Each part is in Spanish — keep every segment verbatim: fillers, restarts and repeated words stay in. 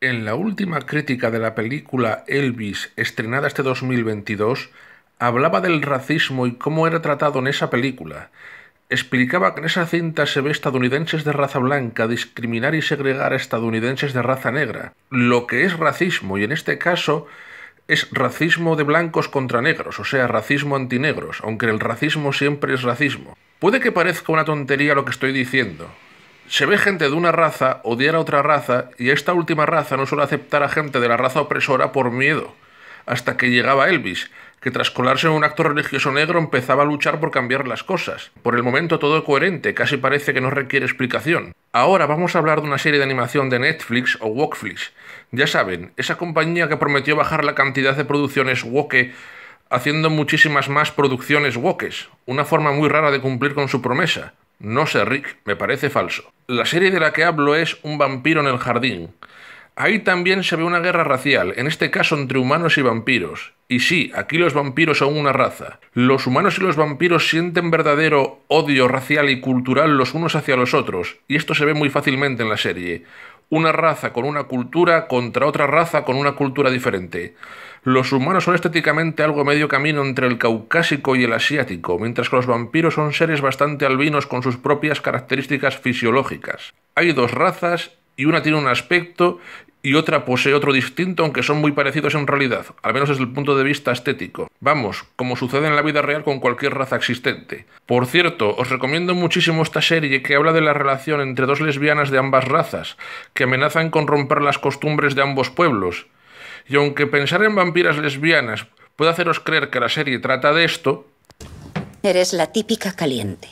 En la última crítica de la película Elvis, estrenada este dos mil veintidós, hablaba del racismo y cómo era tratado en esa película. Explicaba que en esa cinta se ve estadounidenses de raza blanca discriminar y segregar a estadounidenses de raza negra, lo que es racismo, y en este caso es racismo de blancos contra negros, o sea, racismo antinegros, aunque el racismo siempre es racismo. Puede que parezca una tontería lo que estoy diciendo. Se ve gente de una raza odiar a otra raza y esta última raza no suele aceptar a gente de la raza opresora por miedo. Hasta que llegaba Elvis, que tras colarse en un acto religioso negro empezaba a luchar por cambiar las cosas. Por el momento todo coherente, casi parece que no requiere explicación. Ahora vamos a hablar de una serie de animación de Netflix o Wokeflix. Ya saben, esa compañía que prometió bajar la cantidad de producciones woke haciendo muchísimas más producciones wokes, una forma muy rara de cumplir con su promesa. No sé, Rick, me parece falso. La serie de la que hablo es Un vampiro en el jardín. Ahí también se ve una guerra racial, en este caso entre humanos y vampiros. Y sí, aquí los vampiros son una raza. Los humanos y los vampiros sienten verdadero odio racial y cultural los unos hacia los otros, y esto se ve muy fácilmente en la serie. Una raza con una cultura contra otra raza con una cultura diferente. Los humanos son estéticamente algo medio camino entre el caucásico y el asiático, mientras que los vampiros son seres bastante albinos con sus propias características fisiológicas. Hay dos razas y una tiene un aspecto y otra posee otro distinto, aunque son muy parecidos en realidad, al menos desde el punto de vista estético. Vamos, como sucede en la vida real con cualquier raza existente. Por cierto, os recomiendo muchísimo esta serie que habla de la relación entre dos lesbianas de ambas razas, que amenazan con romper las costumbres de ambos pueblos. Y aunque pensar en vampiras lesbianas puede haceros creer que la serie trata de esto... Eres la típica caliente.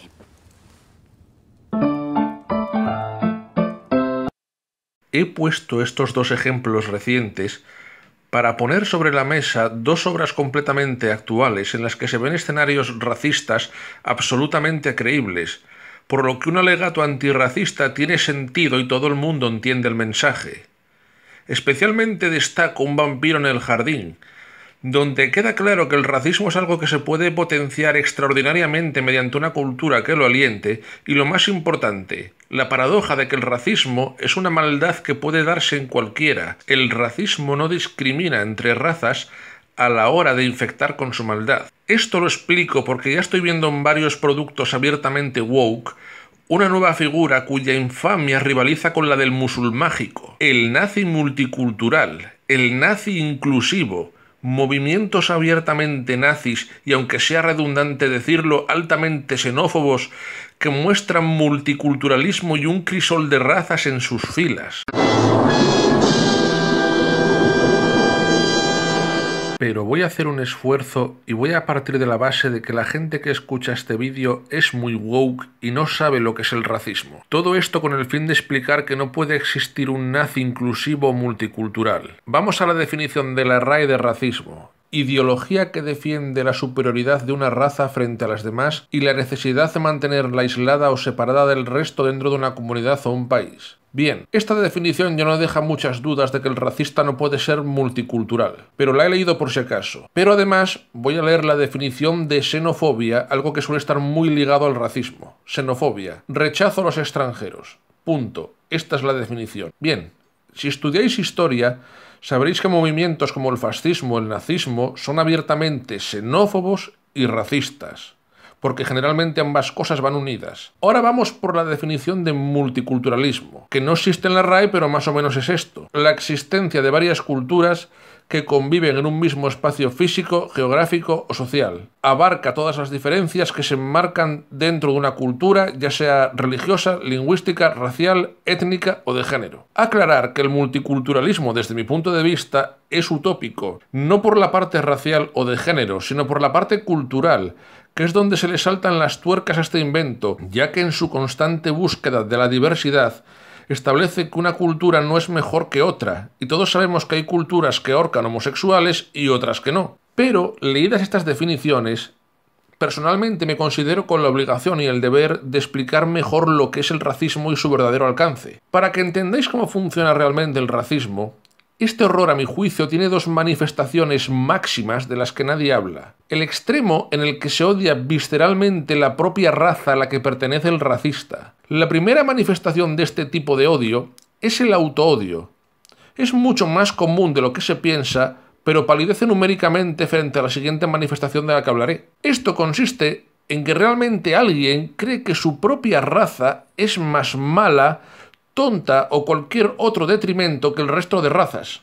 He puesto estos dos ejemplos recientes para poner sobre la mesa dos obras completamente actuales en las que se ven escenarios racistas absolutamente creíbles, por lo que un alegato antirracista tiene sentido y todo el mundo entiende el mensaje. Especialmente destaco Un vampiro en el jardín, donde queda claro que el racismo es algo que se puede potenciar extraordinariamente mediante una cultura que lo aliente, y lo más importante, la paradoja de que el racismo es una maldad que puede darse en cualquiera. El racismo no discrimina entre razas a la hora de infectar con su maldad. Esto lo explico porque ya estoy viendo en varios productos abiertamente woke una nueva figura cuya infamia rivaliza con la del musulmágico, el nazi multicultural, el nazi inclusivo, movimientos abiertamente nazis y, aunque sea redundante decirlo, altamente xenófobos que muestran multiculturalismo y un crisol de razas en sus filas. Pero voy a hacer un esfuerzo y voy a partir de la base de que la gente que escucha este vídeo es muy woke y no sabe lo que es el racismo. Todo esto con el fin de explicar que no puede existir un nazi inclusivo o multicultural. Vamos a la definición de la R A E de racismo. Ideología que defiende la superioridad de una raza frente a las demás y la necesidad de mantenerla aislada o separada del resto dentro de una comunidad o un país. Bien, esta definición ya no deja muchas dudas de que el racista no puede ser multicultural, pero la he leído por si acaso. Pero además voy a leer la definición de xenofobia, algo que suele estar muy ligado al racismo. Xenofobia, rechazo a los extranjeros. Punto. Esta es la definición. Bien, si estudiáis historia, sabréis que movimientos como el fascismo o el nazismo son abiertamente xenófobos y racistas, porque generalmente ambas cosas van unidas. Ahora vamos por la definición de multiculturalismo, que no existe en la R A E, pero más o menos es esto: la existencia de varias culturas que conviven en un mismo espacio físico, geográfico o social. Abarca todas las diferencias que se enmarcan dentro de una cultura, ya sea religiosa, lingüística, racial, étnica o de género. Aclarar que el multiculturalismo, desde mi punto de vista, es utópico, no por la parte racial o de género, sino por la parte cultural, que es donde se le saltan las tuercas a este invento, ya que en su constante búsqueda de la diversidad establece que una cultura no es mejor que otra, y todos sabemos que hay culturas que ahorcan homosexuales y otras que no. Pero, leídas estas definiciones, personalmente me considero con la obligación y el deber de explicar mejor lo que es el racismo y su verdadero alcance. Para que entendáis cómo funciona realmente el racismo, este horror, a mi juicio, tiene dos manifestaciones máximas de las que nadie habla. El extremo en el que se odia visceralmente la propia raza a la que pertenece el racista. La primera manifestación de este tipo de odio es el autoodio. es mucho más común de lo que se piensa, pero palidece numéricamente frente a la siguiente manifestación de la que hablaré. Esto consiste en que realmente alguien cree que su propia raza es más mala, tonta o cualquier otro detrimento que el resto de razas.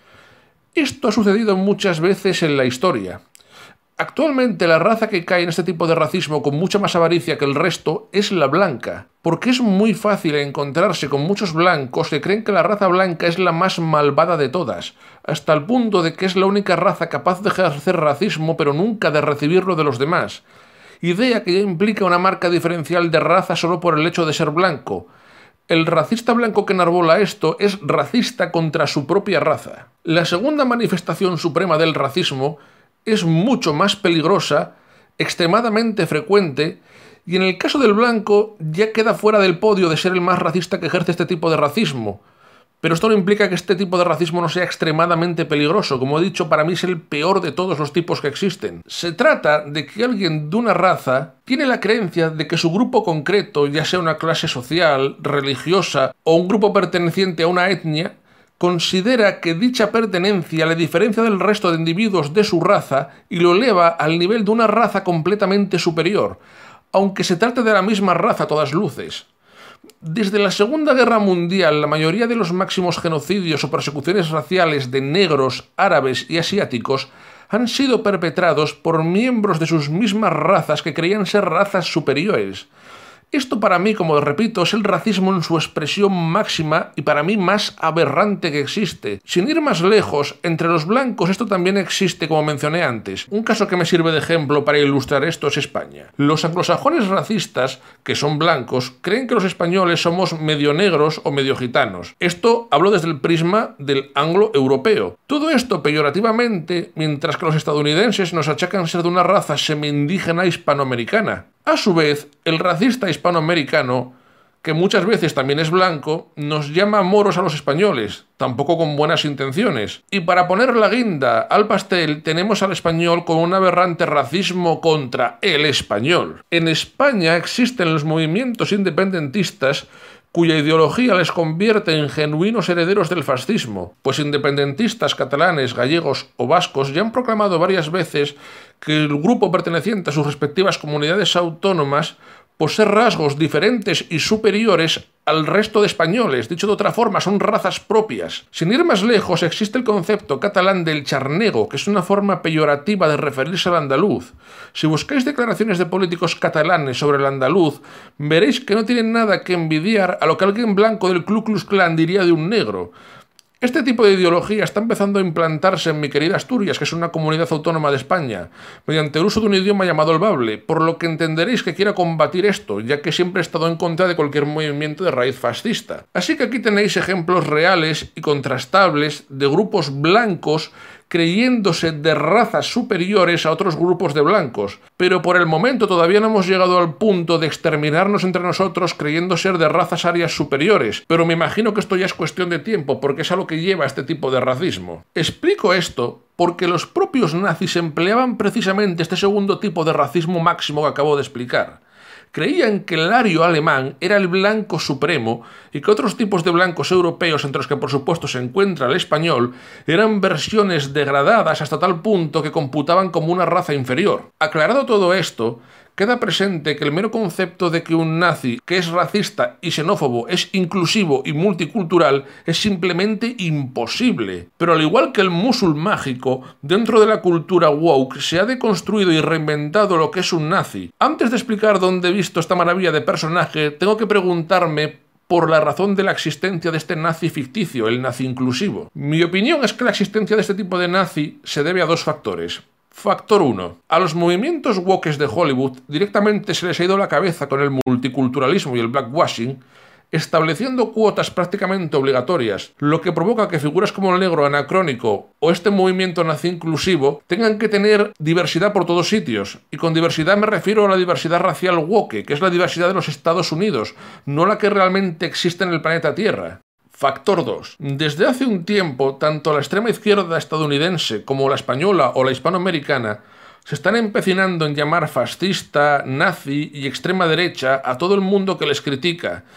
Esto ha sucedido muchas veces en la historia. Actualmente la raza que cae en este tipo de racismo con mucha más avaricia que el resto es la blanca, porque es muy fácil encontrarse con muchos blancos que creen que la raza blanca es la más malvada de todas, hasta el punto de que es la única raza capaz de ejercer racismo pero nunca de recibirlo de los demás. Idea que ya implica una marca diferencial de raza solo por el hecho de ser blanco. El racista blanco que enarbola esto es racista contra su propia raza. La segunda manifestación suprema del racismo es mucho más peligrosa, extremadamente frecuente, y en el caso del blanco ya queda fuera del podio de ser el más racista que ejerce este tipo de racismo. Pero esto no implica que este tipo de racismo no sea extremadamente peligroso. Como he dicho, para mí es el peor de todos los tipos que existen. Se trata de que alguien de una raza tiene la creencia de que su grupo concreto, ya sea una clase social, religiosa o un grupo perteneciente a una etnia, considera que dicha pertenencia le diferencia del resto de individuos de su raza y lo eleva al nivel de una raza completamente superior, aunque se trate de la misma raza a todas luces. Desde la Segunda Guerra Mundial, la mayoría de los máximos genocidios o persecuciones raciales de negros, árabes y asiáticos han sido perpetrados por miembros de sus mismas razas que creían ser razas superiores. Esto para mí, como repito, es el racismo en su expresión máxima y para mí más aberrante que existe. Sin ir más lejos, entre los blancos esto también existe, como mencioné antes. Un caso que me sirve de ejemplo para ilustrar esto es España. Los anglosajones racistas, que son blancos, creen que los españoles somos medio negros o medio gitanos. Esto hablo desde el prisma del anglo-europeo. Todo esto peyorativamente, mientras que los estadounidenses nos achacan ser de una raza semi-indígena hispanoamericana. A su vez, el racista hispanoamericano, que muchas veces también es blanco, nos llama moros a los españoles, tampoco con buenas intenciones. Y para poner la guinda al pastel, tenemos al español con un aberrante racismo contra el español. En España existen los movimientos independentistas cuya ideología les convierte en genuinos herederos del fascismo, pues independentistas catalanes, gallegos o vascos ya han proclamado varias veces que el grupo perteneciente a sus respectivas comunidades autónomas posee rasgos diferentes y superiores al resto de españoles. Dicho de otra forma, son razas propias. Sin ir más lejos, existe el concepto catalán del charnego, que es una forma peyorativa de referirse al andaluz. Si buscáis declaraciones de políticos catalanes sobre el andaluz, veréis que no tienen nada que envidiar a lo que alguien blanco del Ku Klux Klan diría de un negro. Este tipo de ideología está empezando a implantarse en mi querida Asturias, que es una comunidad autónoma de España, mediante el uso de un idioma llamado el bable, por lo que entenderéis que quiera combatir esto, ya que siempre he estado en contra de cualquier movimiento de raíz fascista. Así que aquí tenéis ejemplos reales y contrastables de grupos blancos creyéndose de razas superiores a otros grupos de blancos, pero por el momento todavía no hemos llegado al punto de exterminarnos entre nosotros creyendo ser de razas arias superiores, pero me imagino que esto ya es cuestión de tiempo, porque es a lo que lleva este tipo de racismo. Explico esto porque los propios nazis empleaban precisamente este segundo tipo de racismo máximo que acabo de explicar. Creían que el ario alemán era el blanco supremo y que otros tipos de blancos europeos, entre los que por supuesto se encuentra el español, eran versiones degradadas hasta tal punto que computaban como una raza inferior. Aclarado todo esto, queda presente que el mero concepto de que un nazi que es racista y xenófobo es inclusivo y multicultural es simplemente imposible. Pero al igual que el musul mágico, dentro de la cultura woke se ha deconstruido y reinventado lo que es un nazi. Antes de explicar dónde he visto esta maravilla de personaje, tengo que preguntarme por la razón de la existencia de este nazi ficticio, el nazi inclusivo. Mi opinión es que la existencia de este tipo de nazi se debe a dos factores. Factor uno. A los movimientos woke de Hollywood directamente se les ha ido la cabeza con el multiculturalismo y el blackwashing, estableciendo cuotas prácticamente obligatorias, lo que provoca que figuras como el negro anacrónico o este movimiento nazi inclusivo tengan que tener diversidad por todos sitios. Y con diversidad me refiero a la diversidad racial woke, que es la diversidad de los Estados Unidos, no la que realmente existe en el planeta Tierra. Factor dos. Desde hace un tiempo, tanto la extrema izquierda estadounidense como la española o la hispanoamericana se están empecinando en llamar fascista, nazi y extrema derecha a todo el mundo que les critica,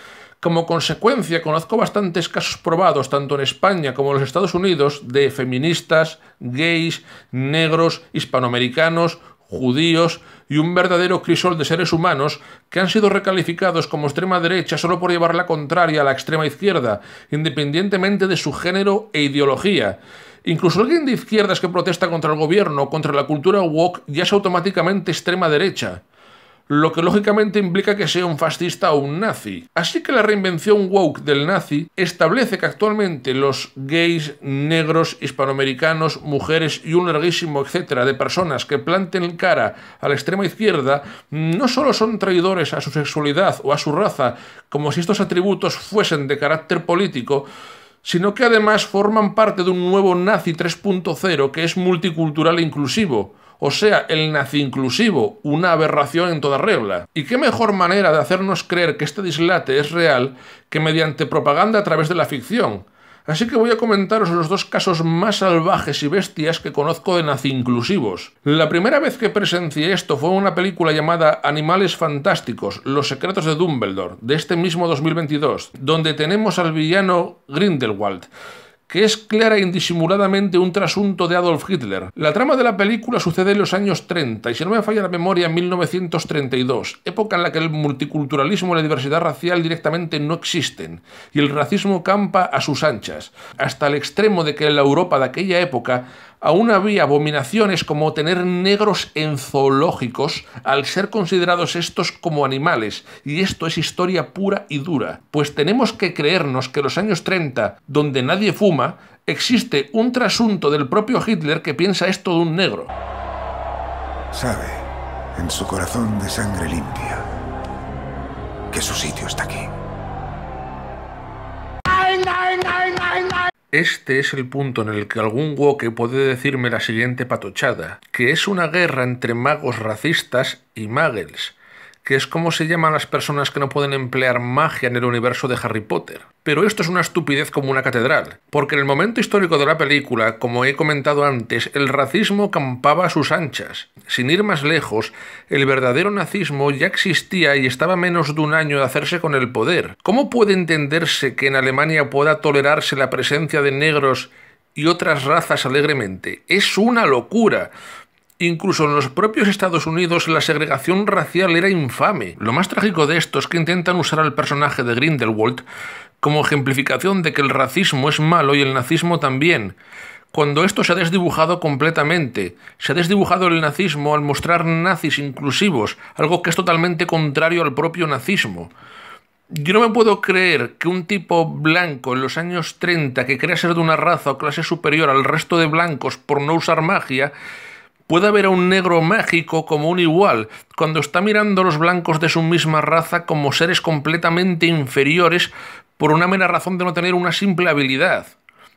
Como consecuencia, conozco bastantes casos probados, tanto en España como en los Estados Unidos, de feministas, gays, negros, hispanoamericanos, judíos y un verdadero crisol de seres humanos que han sido recalificados como extrema derecha solo por llevar la contraria a la extrema izquierda, independientemente de su género e ideología. Incluso alguien de izquierdas que protesta contra el gobierno o contra la cultura woke ya es automáticamente extrema derecha, lo que lógicamente implica que sea un fascista o un nazi. Así que la reinvención woke del nazi establece que actualmente los gays, negros, hispanoamericanos, mujeres y un larguísimo etcétera de personas que planten cara a la extrema izquierda no solo son traidores a su sexualidad o a su raza, como si estos atributos fuesen de carácter político, sino que además forman parte de un nuevo nazi tres punto cero que es multicultural e inclusivo. O sea, el nazi inclusivo, una aberración en toda regla. ¿Y qué mejor manera de hacernos creer que este dislate es real que mediante propaganda a través de la ficción? Así que voy a comentaros los dos casos más salvajes y bestias que conozco de nazi inclusivos. La primera vez que presencié esto fue en una película llamada Animales Fantásticos, Los secretos de Dumbledore, de este mismo dos mil veintidós, donde tenemos al villano Grindelwald, que es clara e indisimuladamente un trasunto de Adolf Hitler. La trama de la película sucede en los años treinta, y si no me falla la memoria, en mil novecientos treinta y dos, época en la que el multiculturalismo y la diversidad racial directamente no existen, y el racismo campa a sus anchas, hasta el extremo de que en la Europa de aquella época aún había abominaciones como tener negros en zoológicos al ser considerados estos como animales, y esto es historia pura y dura, pues tenemos que creernos que en los años treinta, donde nadie fuma, existe un trasunto del propio Hitler que piensa esto de un negro. Sabe, en su corazón de sangre limpia, que su sitio está aquí. Este es el punto en el que algún woke puede decirme la siguiente patochada, que es una guerra entre magos racistas y muggles, que es como se llaman las personas que no pueden emplear magia en el universo de Harry Potter. Pero esto es una estupidez como una catedral, porque en el momento histórico de la película, como he comentado antes, el racismo campaba a sus anchas. Sin ir más lejos, el verdadero nazismo ya existía y estaba a menos de un año de hacerse con el poder. ¿Cómo puede entenderse que en Alemania pueda tolerarse la presencia de negros y otras razas alegremente? Es una locura. Incluso en los propios Estados Unidos la segregación racial era infame. Lo más trágico de esto es que intentan usar al personaje de Grindelwald como ejemplificación de que el racismo es malo y el nazismo también, cuando esto se ha desdibujado completamente. Se ha desdibujado el nazismo al mostrar nazis inclusivos, algo que es totalmente contrario al propio nazismo. Yo no me puedo creer que un tipo blanco en los años treinta que crea ser de una raza o clase superior al resto de blancos por no usar magia pueda ver a un negro mágico como un igual, cuando está mirando a los blancos de su misma raza como seres completamente inferiores por una mera razón de no tener una simple habilidad.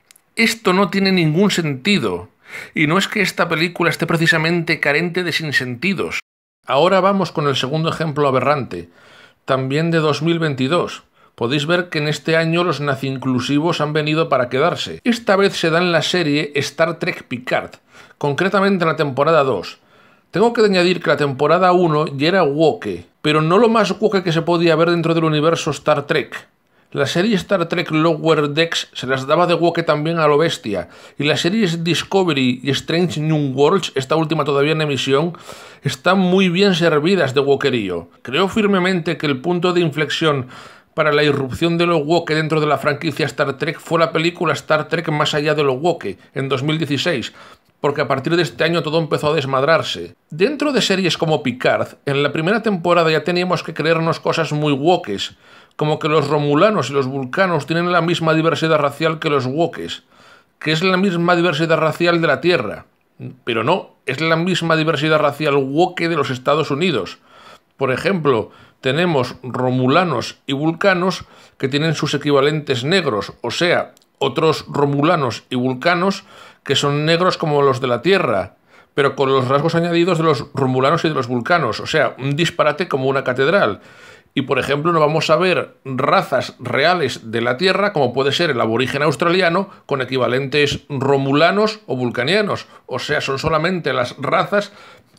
Esto no tiene ningún sentido, y no es que esta película esté precisamente carente de sinsentidos. Ahora vamos con el segundo ejemplo aberrante, también de dos mil veintidós. Podéis ver que en este año los nazi-inclusivos han venido para quedarse. Esta vez se da en la serie Star Trek Picard, concretamente en la temporada dos. Tengo que añadir que la temporada uno ya era woke, pero no lo más woke que se podía ver dentro del universo Star Trek. La serie Star Trek Lower Decks se las daba de woke también a lo bestia, y las series Discovery y Strange New Worlds, esta última todavía en emisión, están muy bien servidas de wokerío. Creo firmemente que el punto de inflexión para la irrupción de lo woke dentro de la franquicia Star Trek fue la película Star Trek Más allá de lo woke, en dos mil dieciséis, porque a partir de este año todo empezó a desmadrarse. Dentro de series como Picard, en la primera temporada ya teníamos que creernos cosas muy wokes, como que los romulanos y los vulcanos tienen la misma diversidad racial que los wokes, que es la misma diversidad racial de la Tierra. Pero no, es la misma diversidad racial woke de los Estados Unidos. Por ejemplo, tenemos romulanos y vulcanos que tienen sus equivalentes negros, o sea, otros romulanos y vulcanos que son negros como los de la Tierra, pero con los rasgos añadidos de los romulanos y de los vulcanos, o sea, un disparate como una catedral. Y por ejemplo no vamos a ver razas reales de la Tierra como puede ser el aborigen australiano con equivalentes romulanos o vulcanianos, o sea, son solamente las razas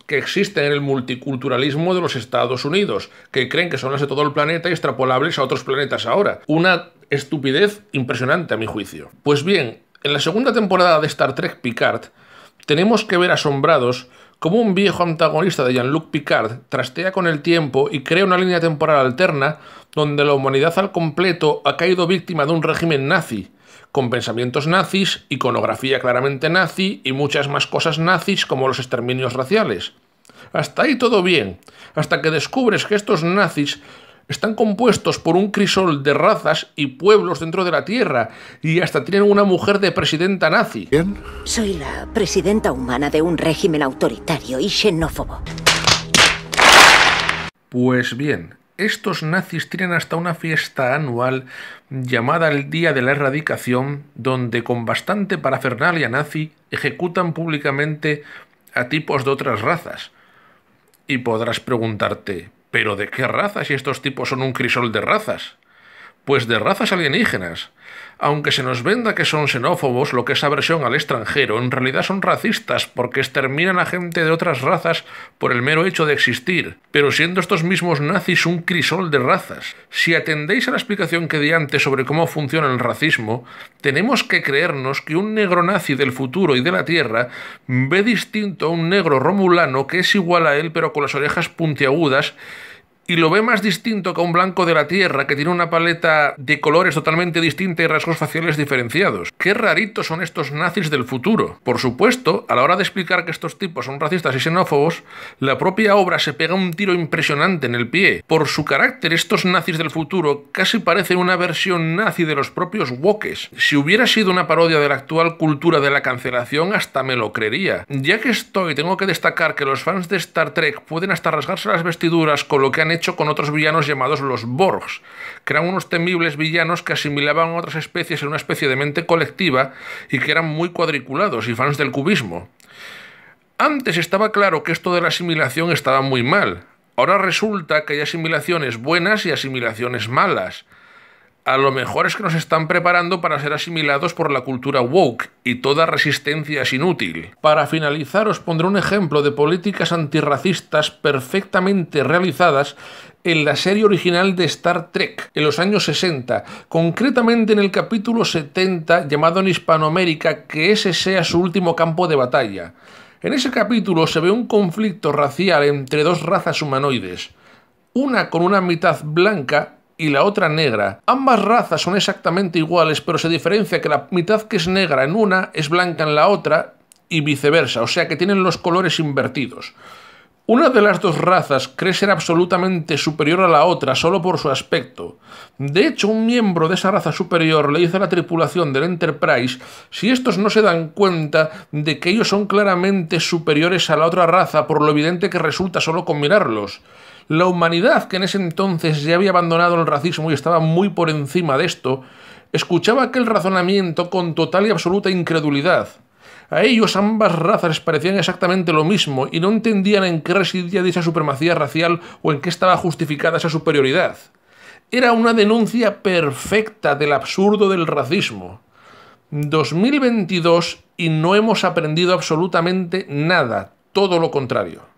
que existen en el multiculturalismo de los Estados Unidos, que creen que son las de todo el planeta y extrapolables a otros planetas ahora. Una estupidez impresionante a mi juicio. Pues bien, en la segunda temporada de Star Trek Picard, tenemos que ver asombrados cómo un viejo antagonista de Jean-Luc Picard trastea con el tiempo y crea una línea temporal alterna donde la humanidad al completo ha caído víctima de un régimen nazi, con pensamientos nazis, iconografía claramente nazi y muchas más cosas nazis como los exterminios raciales. Hasta ahí todo bien, hasta que descubres que estos nazis están compuestos por un crisol de razas y pueblos dentro de la Tierra, y hasta tienen una mujer de presidenta nazi. ¿Bien? Soy la presidenta humana de un régimen autoritario y xenófobo. Pues bien, estos nazis tienen hasta una fiesta anual llamada el Día de la Erradicación, donde con bastante parafernalia nazi ejecutan públicamente a tipos de otras razas. Y podrás preguntarte, ¿pero de qué razas si estos tipos son un crisol de razas? Pues de razas alienígenas. Aunque se nos venda que son xenófobos, lo que es aversión al extranjero, en realidad son racistas porque exterminan a gente de otras razas por el mero hecho de existir, pero siendo estos mismos nazis un crisol de razas. Si atendéis a la explicación que di antes sobre cómo funciona el racismo, tenemos que creernos que un negro nazi del futuro y de la Tierra ve distinto a un negro romulano que es igual a él pero con las orejas puntiagudas, y lo ve más distinto que un blanco de la Tierra que tiene una paleta de colores totalmente distinta y rasgos faciales diferenciados. ¡Qué raritos son estos nazis del futuro! Por supuesto, a la hora de explicar que estos tipos son racistas y xenófobos, la propia obra se pega un tiro impresionante en el pie. Por su carácter, estos nazis del futuro casi parecen una versión nazi de los propios wokes. Si hubiera sido una parodia de la actual cultura de la cancelación, hasta me lo creería. Ya que estoy, tengo que destacar que los fans de Star Trek pueden hasta rasgarse las vestiduras con lo que han hecho hecho con otros villanos llamados los Borgs, que eran unos temibles villanos que asimilaban a otras especies en una especie de mente colectiva y que eran muy cuadriculados y fans del cubismo. Antes estaba claro que esto de la asimilación estaba muy mal. Ahora resulta que hay asimilaciones buenas y asimilaciones malas. A lo mejor es que nos están preparando para ser asimilados por la cultura woke, y toda resistencia es inútil. Para finalizar, os pondré un ejemplo de políticas antirracistas perfectamente realizadas en la serie original de Star Trek, en los años sesenta, concretamente en el capítulo setenta, llamado en Hispanoamérica Que ese sea su último campo de batalla. En ese capítulo se ve un conflicto racial entre dos razas humanoides, una con una mitad blanca y la otra negra. Ambas razas son exactamente iguales, pero se diferencia que la mitad que es negra en una es blanca en la otra y viceversa, o sea que tienen los colores invertidos. Una de las dos razas cree ser absolutamente superior a la otra solo por su aspecto. De hecho, un miembro de esa raza superior le dice a la tripulación del Enterprise si estos no se dan cuenta de que ellos son claramente superiores a la otra raza por lo evidente que resulta solo con mirarlos. La humanidad, que en ese entonces ya había abandonado el racismo y estaba muy por encima de esto, escuchaba aquel razonamiento con total y absoluta incredulidad. A ellos ambas razas les parecían exactamente lo mismo y no entendían en qué residía dicha supremacía racial o en qué estaba justificada esa superioridad. Era una denuncia perfecta del absurdo del racismo. dos mil veintidós y no hemos aprendido absolutamente nada, todo lo contrario.